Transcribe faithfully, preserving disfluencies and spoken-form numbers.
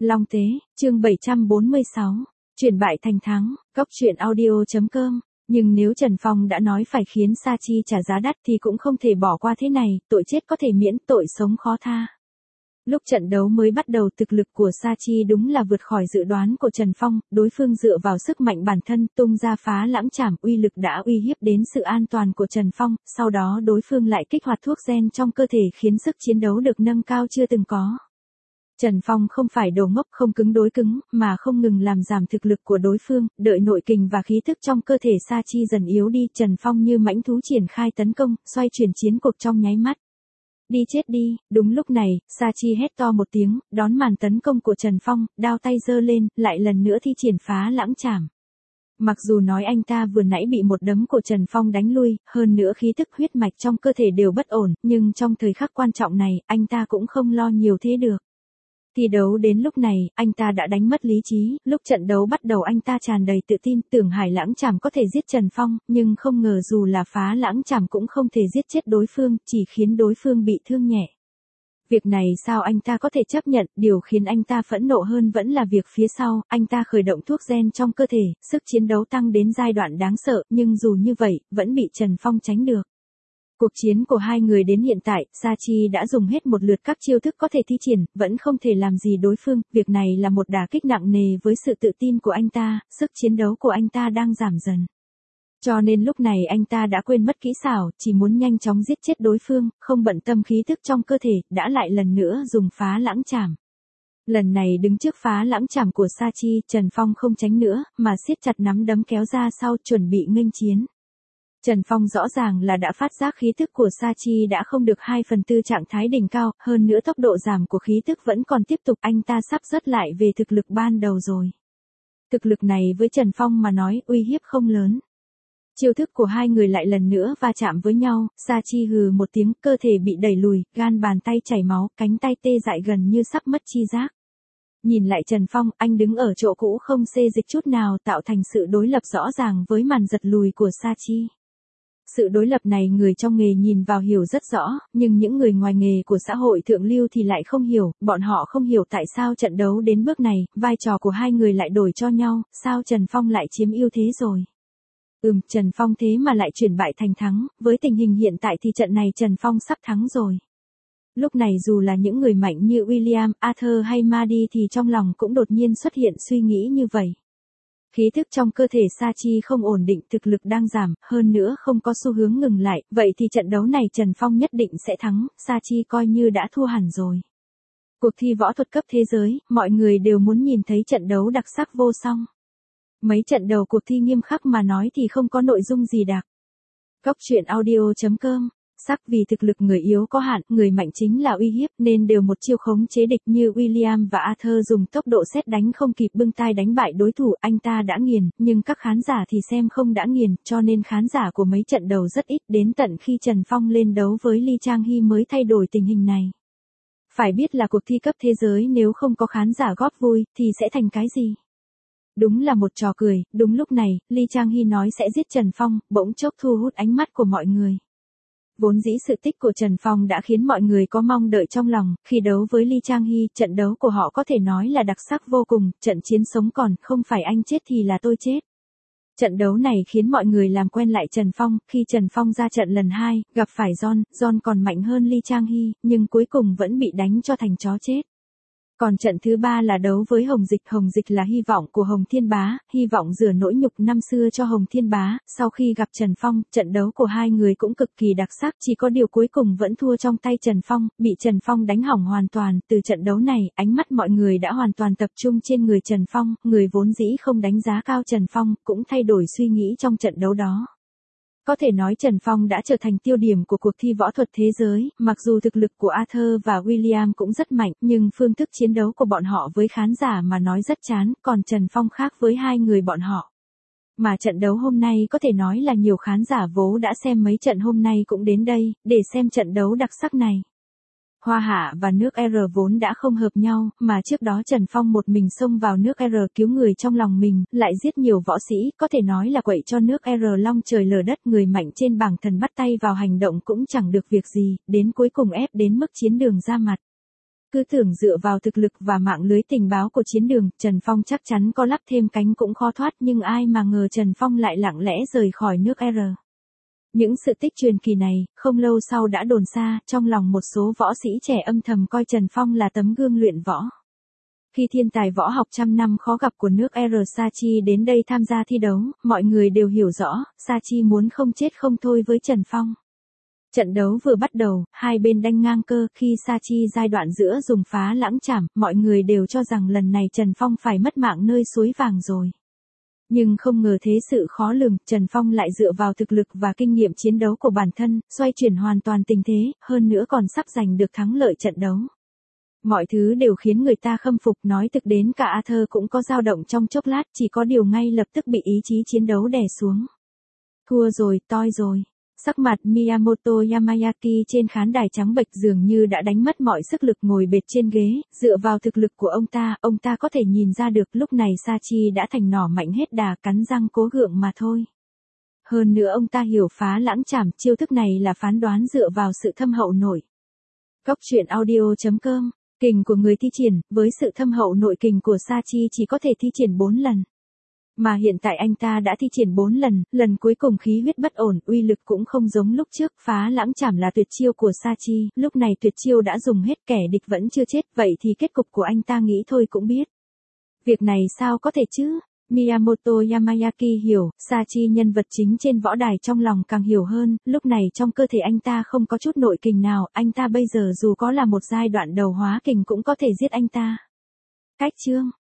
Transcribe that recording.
Long Tế, chương bảy trăm bốn mươi sáu, chuyển bại thành thắng, cốc truyện audio.com. Nhưng nếu Trần Phong đã nói phải khiến Sa Chi trả giá đắt thì cũng không thể bỏ qua thế này, tội chết có thể miễn, tội sống khó tha. Lúc trận đấu mới bắt đầu, thực lực của Sa Chi đúng là vượt khỏi dự đoán của Trần Phong, đối phương dựa vào sức mạnh bản thân tung ra phá lãng trảm, uy lực đã uy hiếp đến sự an toàn của Trần Phong, sau đó đối phương lại kích hoạt thuốc gen trong cơ thể khiến sức chiến đấu được nâng cao chưa từng có. Trần Phong không phải đồ ngốc không cứng đối cứng, mà không ngừng làm giảm thực lực của đối phương, đợi nội kình và khí thức trong cơ thể Sa Chi dần yếu đi, Trần Phong như mãnh thú triển khai tấn công, xoay chuyển chiến cuộc trong nháy mắt. Đi chết đi, đúng lúc này, Sa Chi hét to một tiếng, đón màn tấn công của Trần Phong, đao tay giơ lên, lại lần nữa thi triển phá lãng trảm. Mặc dù nói anh ta vừa nãy bị một đấm của Trần Phong đánh lui, hơn nữa khí tức huyết mạch trong cơ thể đều bất ổn, nhưng trong thời khắc quan trọng này, anh ta cũng không lo nhiều thế được. Thi đấu đến lúc này, anh ta đã đánh mất lý trí, lúc trận đấu bắt đầu anh ta tràn đầy tự tin, tưởng hải lãng trảm có thể giết Trần Phong, nhưng không ngờ dù là phá lãng trảm cũng không thể giết chết đối phương, chỉ khiến đối phương bị thương nhẹ. Việc này sao anh ta có thể chấp nhận, điều khiến anh ta phẫn nộ hơn vẫn là việc phía sau, anh ta khởi động thuốc gen trong cơ thể, sức chiến đấu tăng đến giai đoạn đáng sợ, nhưng dù như vậy, vẫn bị Trần Phong tránh được. Cuộc chiến của hai người đến hiện tại, Sa Chi đã dùng hết một lượt các chiêu thức có thể thi triển, vẫn không thể làm gì đối phương, việc này là một đả kích nặng nề với sự tự tin của anh ta, sức chiến đấu của anh ta đang giảm dần. Cho nên lúc này anh ta đã quên mất kỹ xảo, chỉ muốn nhanh chóng giết chết đối phương, không bận tâm khí thức trong cơ thể, đã lại lần nữa dùng phá lãng trảm. Lần này đứng trước phá lãng trảm của Sa Chi, Trần Phong không tránh nữa, mà siết chặt nắm đấm kéo ra sau chuẩn bị nghênh chiến. Trần Phong rõ ràng là đã phát giác khí tức của Sa Chi đã không được hai phần tư trạng thái đỉnh cao, hơn nữa tốc độ giảm của khí tức vẫn còn tiếp tục, anh ta sắp rớt lại về thực lực ban đầu rồi. Thực lực này với Trần Phong mà nói uy hiếp không lớn. Chiêu thức của hai người lại lần nữa va chạm với nhau, Sa Chi hừ một tiếng, cơ thể bị đẩy lùi, gan bàn tay chảy máu, cánh tay tê dại gần như sắp mất chi giác. Nhìn lại Trần Phong, anh đứng ở chỗ cũ không xê dịch chút nào, tạo thành sự đối lập rõ ràng với màn giật lùi của Sa Chi. Sự đối lập này người trong nghề nhìn vào hiểu rất rõ, nhưng những người ngoài nghề của xã hội thượng lưu thì lại không hiểu, bọn họ không hiểu tại sao trận đấu đến bước này, vai trò của hai người lại đổi cho nhau, sao Trần Phong lại chiếm ưu thế rồi. Ừm, Trần Phong thế mà lại chuyển bại thành thắng, với tình hình hiện tại thì trận này Trần Phong sắp thắng rồi. Lúc này dù là những người mạnh như William, Arthur hay Mahdi thì trong lòng cũng đột nhiên xuất hiện suy nghĩ như vậy. Khí thức trong cơ thể Sa Chi không ổn định, thực lực đang giảm, hơn nữa không có xu hướng ngừng lại, vậy thì trận đấu này Trần Phong nhất định sẽ thắng, Sa Chi coi như đã thua hẳn rồi. Cuộc thi võ thuật cấp thế giới, mọi người đều muốn nhìn thấy trận đấu đặc sắc vô song. Mấy trận đầu cuộc thi nghiêm khắc mà nói thì không có nội dung gì đặc. Cốc truyện audio.com. Sắc vì thực lực người yếu có hạn, người mạnh chính là uy hiếp, nên đều một chiêu khống chế địch như William và Arthur dùng tốc độ sét đánh không kịp bưng tai đánh bại đối thủ, anh ta đã nghiền, nhưng các khán giả thì xem không đã nghiền, cho nên khán giả của mấy trận đầu rất ít, đến tận khi Trần Phong lên đấu với Lee Chang Hee mới thay đổi tình hình này. Phải biết là cuộc thi cấp thế giới nếu không có khán giả góp vui, thì sẽ thành cái gì? Đúng là một trò cười, đúng lúc này, Lee Chang Hee nói sẽ giết Trần Phong, bỗng chốc thu hút ánh mắt của mọi người. Vốn dĩ sự tích của Trần Phong đã khiến mọi người có mong đợi trong lòng, khi đấu với Lee Chang Hee, trận đấu của họ có thể nói là đặc sắc vô cùng, trận chiến sống còn, không phải anh chết thì là tôi chết. Trận đấu này khiến mọi người làm quen lại Trần Phong, khi Trần Phong ra trận lần hai, gặp phải John, John còn mạnh hơn Lee Chang Hee, nhưng cuối cùng vẫn bị đánh cho thành chó chết. Còn trận thứ ba là đấu với Hồng Dịch, Hồng Dịch là hy vọng của Hồng Thiên Bá, hy vọng rửa nỗi nhục năm xưa cho Hồng Thiên Bá, sau khi gặp Trần Phong, trận đấu của hai người cũng cực kỳ đặc sắc, chỉ có điều cuối cùng vẫn thua trong tay Trần Phong, bị Trần Phong đánh hỏng hoàn toàn, từ trận đấu này, ánh mắt mọi người đã hoàn toàn tập trung trên người Trần Phong, người vốn dĩ không đánh giá cao Trần Phong, cũng thay đổi suy nghĩ trong trận đấu đó. Có thể nói Trần Phong đã trở thành tiêu điểm của cuộc thi võ thuật thế giới, mặc dù thực lực của Arthur và William cũng rất mạnh, nhưng phương thức chiến đấu của bọn họ với khán giả mà nói rất chán, còn Trần Phong khác với hai người bọn họ. Mà trận đấu hôm nay có thể nói là nhiều khán giả vốn đã xem mấy trận hôm nay cũng đến đây, để xem trận đấu đặc sắc này. Hoa Hạ và nước R vốn đã không hợp nhau, mà trước đó Trần Phong một mình xông vào nước R cứu người trong lòng mình, lại giết nhiều võ sĩ, có thể nói là quậy cho nước R long trời lở đất, người mạnh trên bảng thần bắt tay vào hành động cũng chẳng được việc gì, đến cuối cùng ép đến mức chiến đường ra mặt. Cứ tưởng dựa vào thực lực và mạng lưới tình báo của chiến đường, Trần Phong chắc chắn có lắp thêm cánh cũng khó thoát, nhưng ai mà ngờ Trần Phong lại lặng lẽ rời khỏi nước R. Những sự tích truyền kỳ này, không lâu sau đã đồn xa, trong lòng một số võ sĩ trẻ âm thầm coi Trần Phong là tấm gương luyện võ. Khi thiên tài võ học trăm năm khó gặp của nước R Sachi đến đây tham gia thi đấu, mọi người đều hiểu rõ, Sachi muốn không chết không thôi với Trần Phong. Trận đấu vừa bắt đầu, hai bên đanh ngang cơ, khi Sachi giai đoạn giữa dùng phá lãng chảm, mọi người đều cho rằng lần này Trần Phong phải mất mạng nơi suối vàng rồi. Nhưng không ngờ thế sự khó lường, Trần Phong lại dựa vào thực lực và kinh nghiệm chiến đấu của bản thân, xoay chuyển hoàn toàn tình thế, hơn nữa còn sắp giành được thắng lợi trận đấu. Mọi thứ đều khiến người ta khâm phục, nói thực đến cả Arthur cũng có dao động trong chốc lát, chỉ có điều ngay lập tức bị ý chí chiến đấu đè xuống. Thua rồi, toi rồi. Sắc mặt Miyamoto Yamayaki trên khán đài trắng bệch, dường như đã đánh mất mọi sức lực ngồi bệt trên ghế, dựa vào thực lực của ông ta, ông ta có thể nhìn ra được lúc này Sachi đã thành nỏ mạnh hết đà, cắn răng cố gượng mà thôi. Hơn nữa ông ta hiểu phá lãng chảm, chiêu thức này là phán đoán dựa vào sự thâm hậu nội. Góc truyện audio chấm com, kình của người thi triển, với sự thâm hậu nội kình của Sachi chỉ có thể thi triển bốn lần. Mà hiện tại anh ta đã thi triển bốn lần, lần cuối cùng khí huyết bất ổn, uy lực cũng không giống lúc trước, phá lãng chảm là tuyệt chiêu của Sachi, lúc này tuyệt chiêu đã dùng hết, kẻ địch vẫn chưa chết, vậy thì kết cục của anh ta nghĩ thôi cũng biết. Việc này sao có thể chứ? Miyamoto Yamayaki hiểu, Sachi nhân vật chính trên võ đài trong lòng càng hiểu hơn, lúc này trong cơ thể anh ta không có chút nội kình nào, anh ta bây giờ dù có là một giai đoạn đầu hóa kình cũng có thể giết anh ta. Cách chương